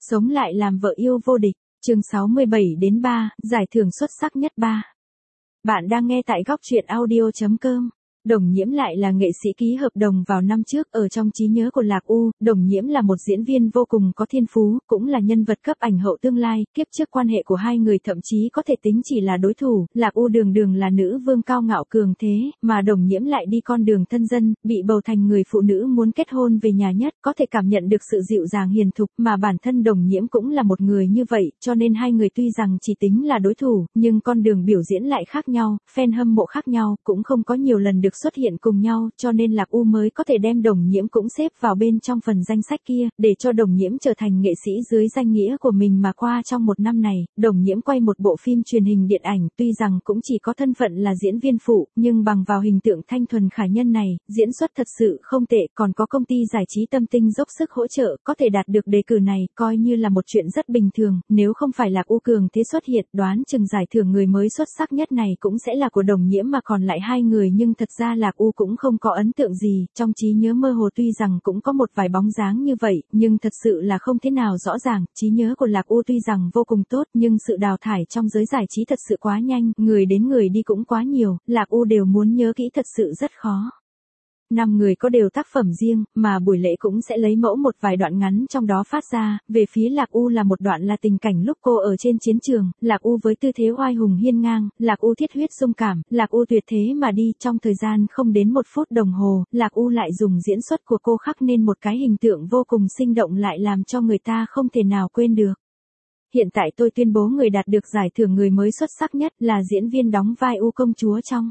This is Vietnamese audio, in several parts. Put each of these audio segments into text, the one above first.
Sống lại làm vợ yêu vô địch, chương 67-3, giải thưởng xuất sắc nhất 3. Bạn đang nghe tại góc truyện audio.com. Đồng Nhiễm lại là nghệ sĩ ký hợp đồng vào năm trước. Ở trong trí nhớ của Lạc U, Đồng Nhiễm là một diễn viên vô cùng có thiên phú, cũng là nhân vật cấp ảnh hậu tương lai. Kiếp trước quan hệ của hai người thậm chí có thể tính chỉ là đối thủ. Lạc U đường đường là nữ vương cao ngạo cường thế, mà Đồng Nhiễm lại đi con đường thân dân, bị bầu thành người phụ nữ muốn kết hôn về nhà nhất, có thể cảm nhận được sự dịu dàng hiền thục, mà bản thân Đồng Nhiễm cũng là một người như vậy, cho nên hai người tuy rằng chỉ tính là đối thủ, nhưng con đường biểu diễn lại khác nhau, fan hâm mộ khác nhau, cũng không có nhiều lần được xuất hiện cùng nhau, cho nên Lạc U mới có thể đem Đồng Nhiễm cũng xếp vào bên trong phần danh sách kia, để cho Đồng Nhiễm trở thành nghệ sĩ dưới danh nghĩa của mình mà qua trong một năm này, Đồng Nhiễm quay một bộ phim truyền hình điện ảnh, tuy rằng cũng chỉ có thân phận là diễn viên phụ, nhưng bằng vào hình tượng thanh thuần khả nhân này, diễn xuất thật sự không tệ, còn có công ty giải trí Tâm Tinh dốc sức hỗ trợ, có thể đạt được đề cử này, coi như là một chuyện rất bình thường, nếu không phải Lạc U cường thế xuất hiện, đoán chừng giải thưởng người mới xuất sắc nhất này cũng sẽ là của Đồng Nhiễm mà còn lại hai người, nhưng thật ra Lạc U cũng không có ấn tượng gì, trong trí nhớ mơ hồ tuy rằng cũng có một vài bóng dáng như vậy, nhưng thật sự là không thế nào rõ ràng, trí nhớ của Lạc U tuy rằng vô cùng tốt, nhưng sự đào thải trong giới giải trí thật sự quá nhanh, người đến người đi cũng quá nhiều, Lạc U đều muốn nhớ kỹ thật sự rất khó. 5 người có đều tác phẩm riêng, mà buổi lễ cũng sẽ lấy mẫu một vài đoạn ngắn trong đó phát ra, về phía Lạc U là một đoạn là tình cảnh lúc cô ở trên chiến trường, Lạc U với tư thế oai hùng hiên ngang, Lạc U thiết huyết xung cảm, Lạc U tuyệt thế mà đi, trong thời gian không đến 1 phút đồng hồ, Lạc U lại dùng diễn xuất của cô khắc nên một cái hình tượng vô cùng sinh động lại làm cho người ta không thể nào quên được. Hiện tại tôi tuyên bố người đạt được giải thưởng người mới xuất sắc nhất là diễn viên đóng vai U công chúa trong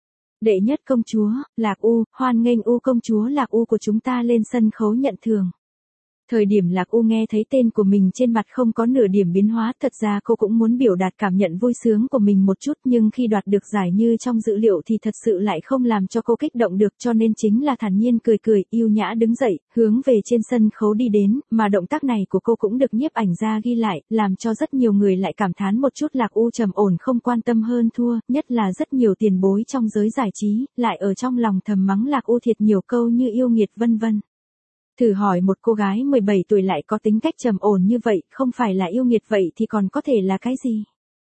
Đệ Nhất Công Chúa, Lạc U, hoan nghênh U công chúa Lạc U của chúng ta lên sân khấu nhận thưởng. Thời điểm Lạc U nghe thấy tên của mình trên mặt không có nửa điểm biến hóa, thật ra cô cũng muốn biểu đạt cảm nhận vui sướng của mình một chút, nhưng khi đoạt được giải như trong dự liệu thì thật sự lại không làm cho cô kích động được, cho nên chính là thản nhiên cười cười, yêu nhã đứng dậy, hướng về trên sân khấu đi đến, mà động tác này của cô cũng được nhiếp ảnh gia ghi lại, làm cho rất nhiều người lại cảm thán một chút Lạc U trầm ổn không quan tâm hơn thua, nhất là rất nhiều tiền bối trong giới giải trí, lại ở trong lòng thầm mắng Lạc U thiệt nhiều câu như yêu nghiệt vân vân. Thử hỏi một cô gái 17 tuổi lại có tính cách trầm ổn như vậy, không phải là yêu nghiệt vậy thì còn có thể là cái gì?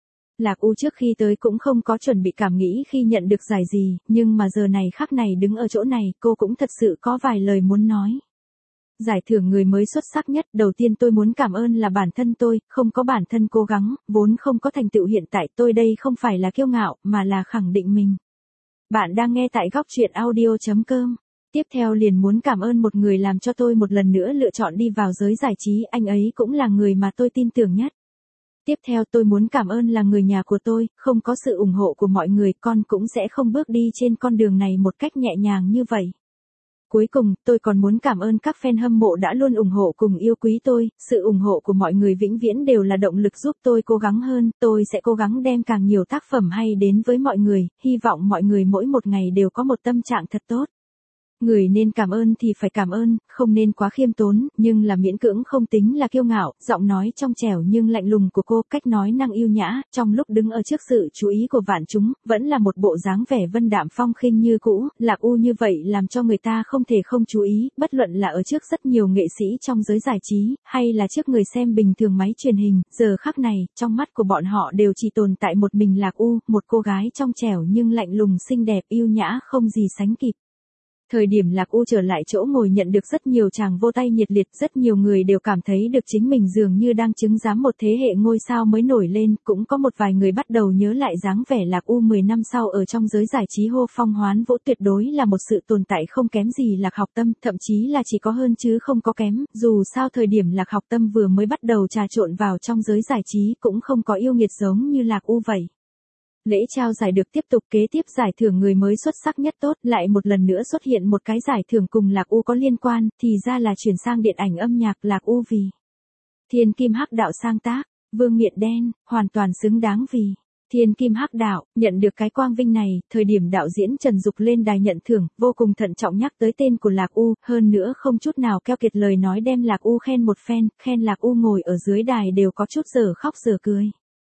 Lạc U trước khi tới cũng không có chuẩn bị cảm nghĩ khi nhận được giải gì, nhưng mà giờ này khắc này đứng ở chỗ này, cô cũng thật sự có vài lời muốn nói. Giải thưởng người mới xuất sắc nhất, đầu tiên tôi muốn cảm ơn là bản thân tôi, không có bản thân cố gắng, vốn không có thành tựu hiện tại, tôi đây không phải là kiêu ngạo, mà là khẳng định mình. Bạn đang nghe tại góc truyện audio.com. Tiếp theo liền muốn cảm ơn một người làm cho tôi một lần nữa lựa chọn đi vào giới giải trí, anh ấy cũng là người mà tôi tin tưởng nhất. Tiếp theo tôi muốn cảm ơn là người nhà của tôi, không có sự ủng hộ của mọi người con cũng sẽ không bước đi trên con đường này một cách nhẹ nhàng như vậy. Cuối cùng, tôi còn muốn cảm ơn các fan hâm mộ đã luôn ủng hộ cùng yêu quý tôi, sự ủng hộ của mọi người vĩnh viễn đều là động lực giúp tôi cố gắng hơn, tôi sẽ cố gắng đem càng nhiều tác phẩm hay đến với mọi người, hy vọng mọi người mỗi một ngày đều có một tâm trạng thật tốt. Người nên cảm ơn thì phải cảm ơn, không nên quá khiêm tốn, nhưng là miễn cưỡng không tính là kiêu ngạo, giọng nói trong trẻo nhưng lạnh lùng của cô, cách nói năng yêu nhã, trong lúc đứng ở trước sự chú ý của vạn chúng, vẫn là một bộ dáng vẻ vân đạm phong khinh như cũ, Lạc U như vậy làm cho người ta không thể không chú ý, bất luận là ở trước rất nhiều nghệ sĩ trong giới giải trí, hay là trước người xem bình thường máy truyền hình, giờ khắc này, trong mắt của bọn họ đều chỉ tồn tại một mình Lạc U, một cô gái trong trẻo nhưng lạnh lùng xinh đẹp yêu nhã không gì sánh kịp. Thời điểm Lạc U trở lại chỗ ngồi nhận được rất nhiều tràng vô tay nhiệt liệt, rất nhiều người đều cảm thấy được chính mình dường như đang chứng giám một thế hệ ngôi sao mới nổi lên, cũng có một vài người bắt đầu nhớ lại dáng vẻ Lạc U 10 năm sau ở trong giới giải trí hô phong hoán vũ, tuyệt đối là một sự tồn tại không kém gì Lạc Học Tâm, thậm chí là chỉ có hơn chứ không có kém, dù sao thời điểm Lạc Học Tâm vừa mới bắt đầu trà trộn vào trong giới giải trí cũng không có yêu nghiệt giống như Lạc U vậy. Lễ trao giải được tiếp tục, kế tiếp giải thưởng người mới xuất sắc nhất tốt, lại một lần nữa xuất hiện một cái giải thưởng cùng Lạc U có liên quan, thì ra là chuyển sang điện ảnh âm nhạc Lạc U vì Thiên Kim Hắc Đạo sáng tác, Vương Miện Đen, hoàn toàn xứng đáng vì Thiên Kim Hắc Đạo, nhận được cái quang vinh này, thời điểm đạo diễn Trần Dục lên đài nhận thưởng, vô cùng thận trọng nhắc tới tên của Lạc U, hơn nữa không chút nào keo kiệt lời nói đem Lạc U khen một phen, khen Lạc U ngồi ở dưới đài đều có chút giờ khóc giờ cười.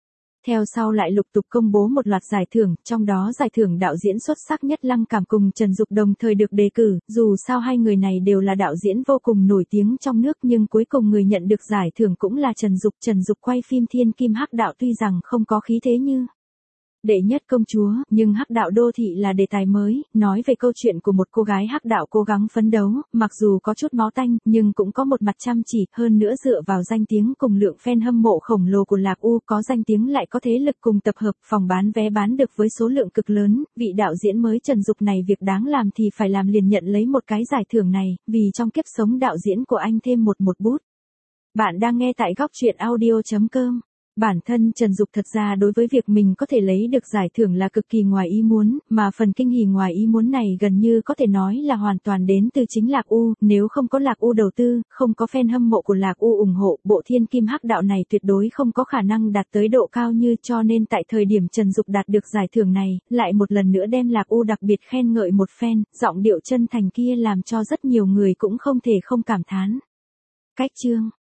Theo sau lại lục tục công bố một loạt giải thưởng, trong đó giải thưởng đạo diễn xuất sắc nhất Lăng Cảm cùng Trần Dục đồng thời được đề cử, dù sao hai người này đều là đạo diễn vô cùng nổi tiếng trong nước nhưng cuối cùng người nhận được giải thưởng cũng là Trần Dục. Trần Dục quay phim Thiên Kim Hắc Đạo tuy rằng không có khí thế như Đệ Nhất Công Chúa, nhưng Hắc Đạo Đô Thị là đề tài mới, nói về câu chuyện của một cô gái Hắc Đạo cố gắng phấn đấu, mặc dù có chút máu tanh, nhưng cũng có một mặt chăm chỉ, hơn nữa dựa vào danh tiếng cùng lượng fan hâm mộ khổng lồ của Lạc U, có danh tiếng lại có thế lực cùng tập hợp, phòng bán vé bán được với số lượng cực lớn, vị đạo diễn mới Trần Dục này việc đáng làm thì phải làm liền nhận lấy một cái giải thưởng này, vì trong kiếp sống đạo diễn của anh thêm một bút. Bạn đang nghe tại góc truyện audio.com. Bản thân Trần Dục thật ra đối với việc mình có thể lấy được giải thưởng là cực kỳ ngoài ý muốn, mà phần kinh hỉ ngoài ý muốn này gần như có thể nói là hoàn toàn đến từ chính Lạc U, nếu không có Lạc U đầu tư, không có fan hâm mộ của Lạc U ủng hộ, bộ Thiên Kim Hắc Đạo này tuyệt đối không có khả năng đạt tới độ cao như, cho nên tại thời điểm Trần Dục đạt được giải thưởng này, lại một lần nữa đem Lạc U đặc biệt khen ngợi một phen, giọng điệu chân thành kia làm cho rất nhiều người cũng không thể không cảm thán. Cách chương